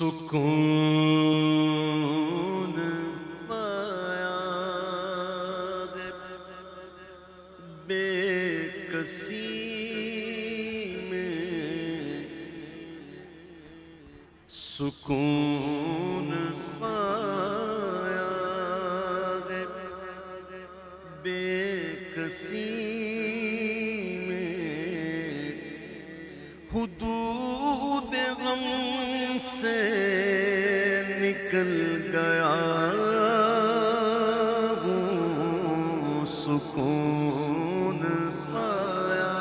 سکون پایا بے کسی میں، سکون پایا بے کسی میں، حدود غم سے نکل گیا ہوں، سکون پایا،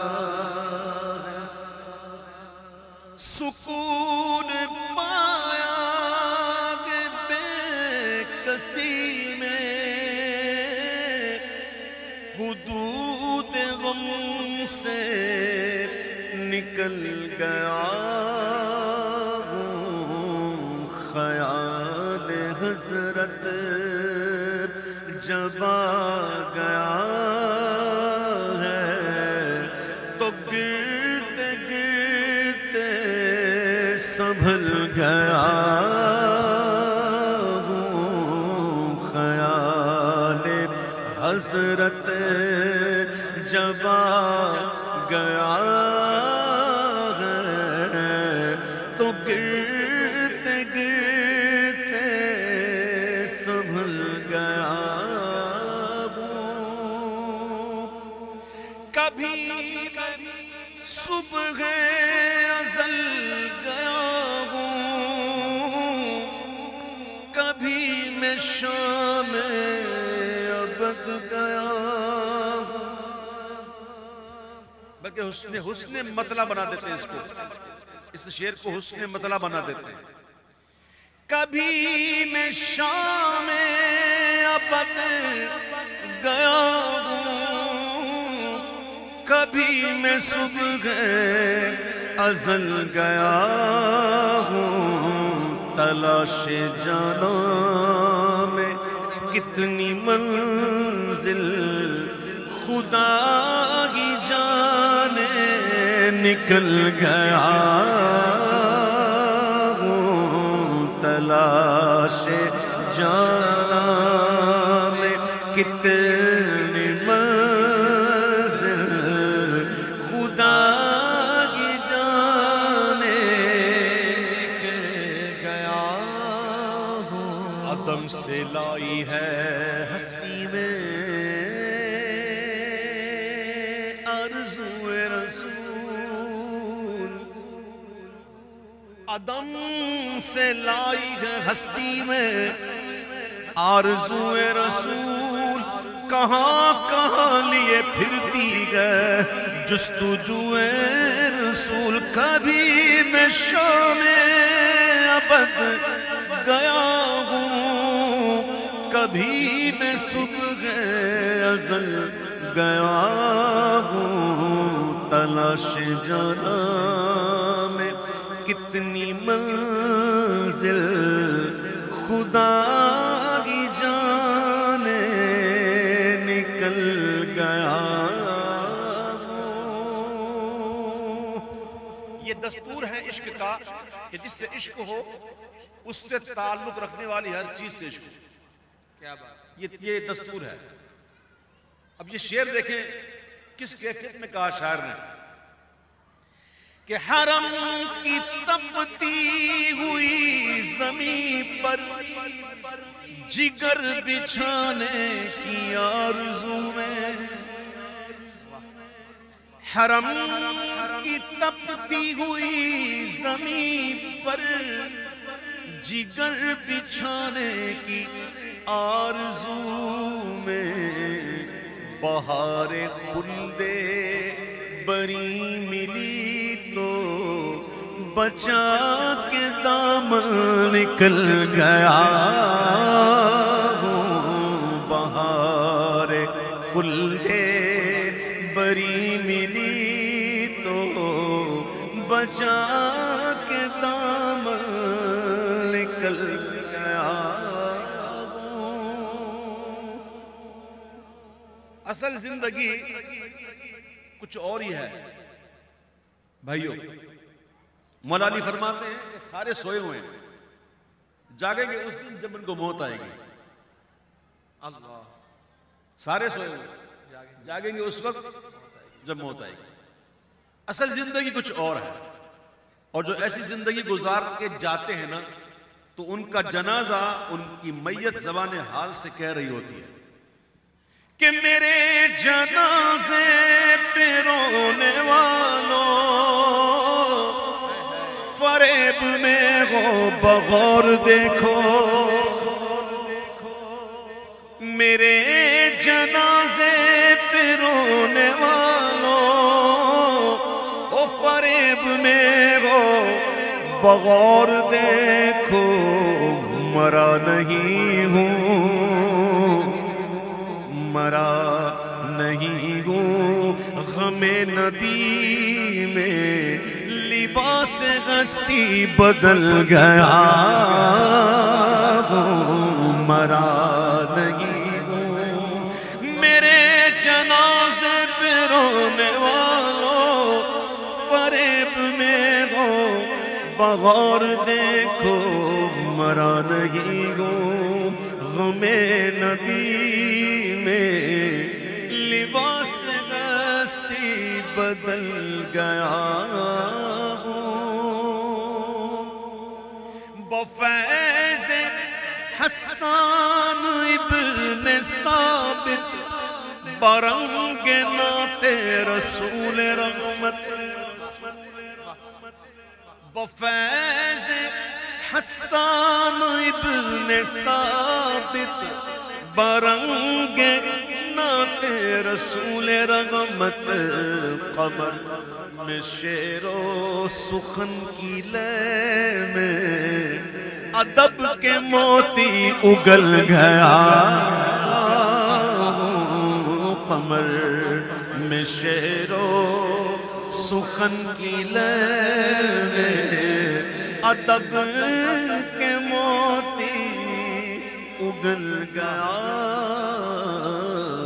سکون پایا بے کسی میں، حدود غم سے نکل گیا ہوں، خیال حضرت جب آ گیا ہے تو گرتے گرتے سنبھل گیا ہوں، خیال حضرت جب آ گیا ہے تو گرتے گرتے سنبھل گیا ہوں، کبھی صبح ازل گیا ہوں، کبھی میں شام ابد گیا ہوں، بلکہ حسن مطلع بنا دیتے ہیں اس شعر کو حسن مطلع بنا دیتے ہیں، کبھی میں شام ابد گیا ہوں، کبھی میں صبح ازل گیا ہوں، تلاش جانا میں کتنی منزل خدا کی جانے نکل گیا ہوں، تلاش جانا میں کتنی منزل خدا کی جانے نکل گیا ہوں، عدم سے لائی ہے ہستی میں عدم سے لائی ہے ہستی میں آرزو رسول، کہاں کہاں لیے پھرتی ہے جستجو رسول، کبھی میں شام ابد گیا ہوں، کبھی میں صبح ازل گیا ہوں، تلاش جانا میں کتنی منزل خدا کی جانے نکل گیا ہوں، یہ دستور ہے عشق کا کہ جس سے عشق ہو اس سے تعلق رکھنے والی ہر چیز سے عشق ہو، کیا بات، یہ دستور ہے۔ اب یہ شعر دیکھیں کس کیفیت میں کہا شاعر نے کہ حرم کی تپتی ہوئی زمین پر جگر بچھانے کی آرزو میں، حرم کی تپتی ہوئی زمین پر جگر بچھانے کی آرزو میں، بہار خلد بری ملی تو بچا کے دامن نکل گیا ہوں، بہار خلد بری ملی تو بچا کے دامن نکل گیا ہوں، اصل زندگی کچھ اور ہی ہے بھائیو، مولا علی فرماتے ہیں کہ سارے سوئے ہوئے ہیں، جاگیں گے اس دن جب ان کو موت آئے گی. اللہ، سارے سوئے ہوئے جاگیں گے اس وقت جب موت آئے گی. اصل زندگی کچھ اور ہے، اور جو ایسی زندگی گزار کے جاتے ہیں نا تو ان کا جنازہ ان کی میت زبان حال سے کہہ رہی ہوتی ہے کہ میرے جنازے پہ رونے والوں فریب میں ہو بغور دیکھو، میرے جنازے پہ رونے والوں او فریب میں ہو بغور دیکھو، مرا نہیں ہوں، مرا نہیں ہوں، غم نبی میں لباس ہستی بدل گیا ہوں، مرا نہیں ہوں. میرے جنازے پہ رونے والوں فریب میں ہو بغور دیکھو، مرا نہیں ہوں، غم نبی میں لباس ہستی بدل گیا ہوں. بفیض حسان ابن ثابت برنگ نعت رسول رحمت، بفیض حسان ابن ثابت برنگ نعت رسول رحمت، قمر میں شعر و سخن کی لے میں ادب کے موتی اگل گیا، قمر میں شعر و سخن کی لے میں ادب کے موتی اگل گیا